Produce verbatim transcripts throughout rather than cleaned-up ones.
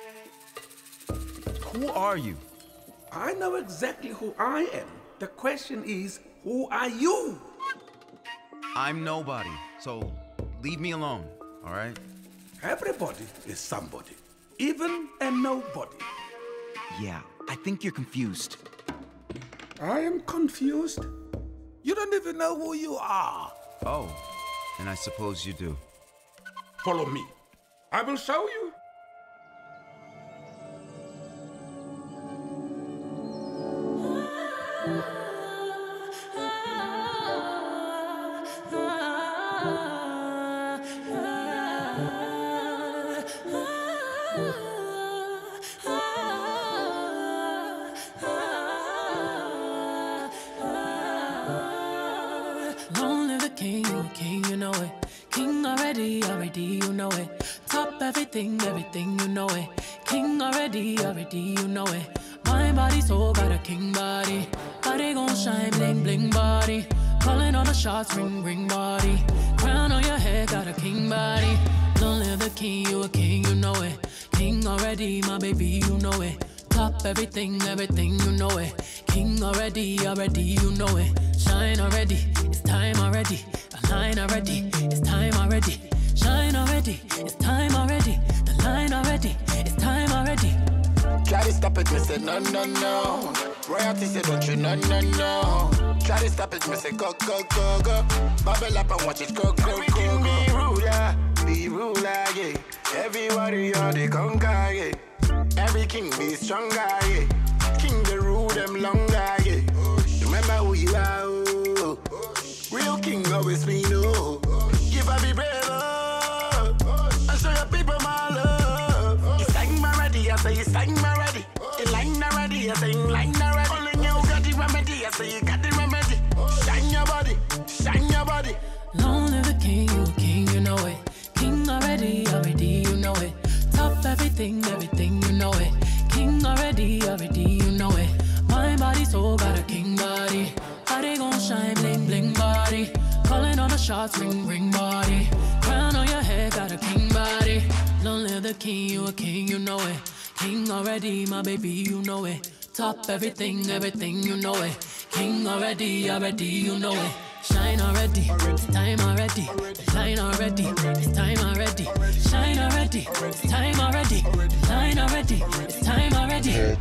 Who are you? I know exactly who I am. The question is, who are you? I'm nobody, so leave me alone, all right? Everybody is somebody, even a nobody. Yeah, I think you're confused. I am confused. You don't even know who you are. Oh, and I suppose you do. Follow me. I will show you. Long live the king, you a king, you know it. King already, already, you know it. Top everything, everything, you know it. King already, already, you know it. My body, soul, got a king body. Body gon' shine, bling, bling body. Calling all the shots, ring, ring body. Crown on your head, got a king body. Long live the king, you a king, you know it. King already, my baby, you know it. Top everything, everything, you know it. King already, already, you know it. Shine already, it's time already. Align already, it's time already. Shine already, it's time already. The line already, it's time already. Try to stop it, me say no, no, no. Royalty say don't you, no, no, no. Try to stop it, me say go, go, go, go. Bubble up and watch it go, go, go, go. Everything be ruler, be ruler, yeah. Everybody on the conquer, yeah. Every king be stronger, yeah. King the rule them longer, yeah. Remember who you are, oh. Real king always be no. Give a be brave, oh. And show your people my love. It's time already, I say it's time already. In line already, I say in line already. Only you got the remedy, I say you got the remedy. Shine your body, shine your body. Long live the king, you a king, you know it. King already, already, you know it. Top everything, everything, you know it. King already, already, you know it. My body, soul, got a king body. Body gon' shine, bling, bling body. Calling all the shots, ring, ring body. Crown on your head, got a king body. Long live the king, you a king, you know it. King already, my baby, you know it. Top everything, everything, you know it. King already, already, you know it. Shine already, it's time already. The line already, it's time already. Shine already, it's time already. The line already, it's time already.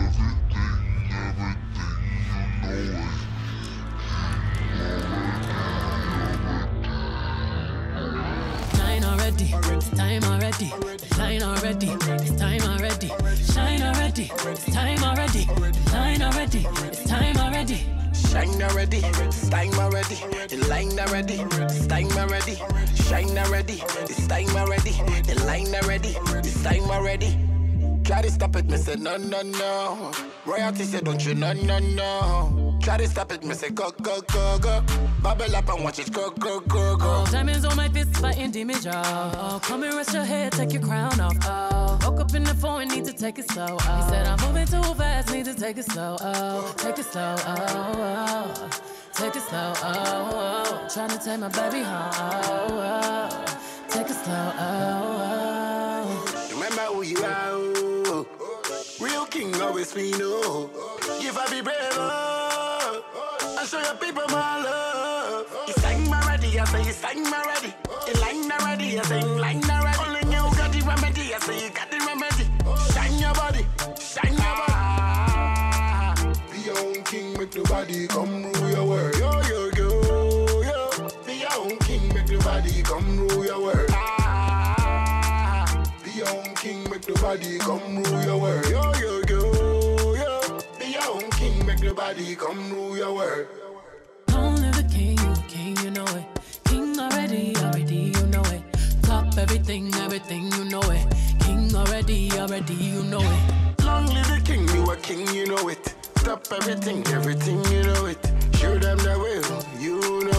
Shine already, it's time already. The line already, it's time already. Shine already, it's time already. The line already, it's time already. Shine already, it's time already. The line already, it's time already. Shine already, it's time already. The line already, it's time already. Try to stop it, me say no, no, no. Royalty say don't you, no, no, no. Try to stop it, me say go, go, go, go. Bubble up and watch it go, go, go, go. Oh, diamonds on my fist fighting demons, y'all. Oh, come and rest your head, take your crown off. Oh, woke up in the phone, need to take it slow. Oh, he said I'm moving too fast, need to take it slow. Oh, take it slow. Oh, oh. Take it slow. Oh, oh. Trying to take my baby home. Oh, oh. Take it slow. Oh, oh. Remember who you are, oh. Real king always be no. Give a be brave, oh. And show your people my love. It's time already, I say it's time already. In line already, I say in line already. Only you got the remedy, I say you got the remedy. Shine your body, shine your body. Be your own king, make nobody come rule your world. Yo, yo, yo, yo. Be your own king, make nobody come rule your world. Be your own king, make nobody come rule your world. Yo, yo, yo, yo. Be your own king, make nobody come rule your world. Long live the king, you a king, you know it. King already, already, you know it. Top everything, everything, you know it. King already, already, you know it. Long live the king, you a king, you know it. Stop everything, everything, you know it. Show them the way, you know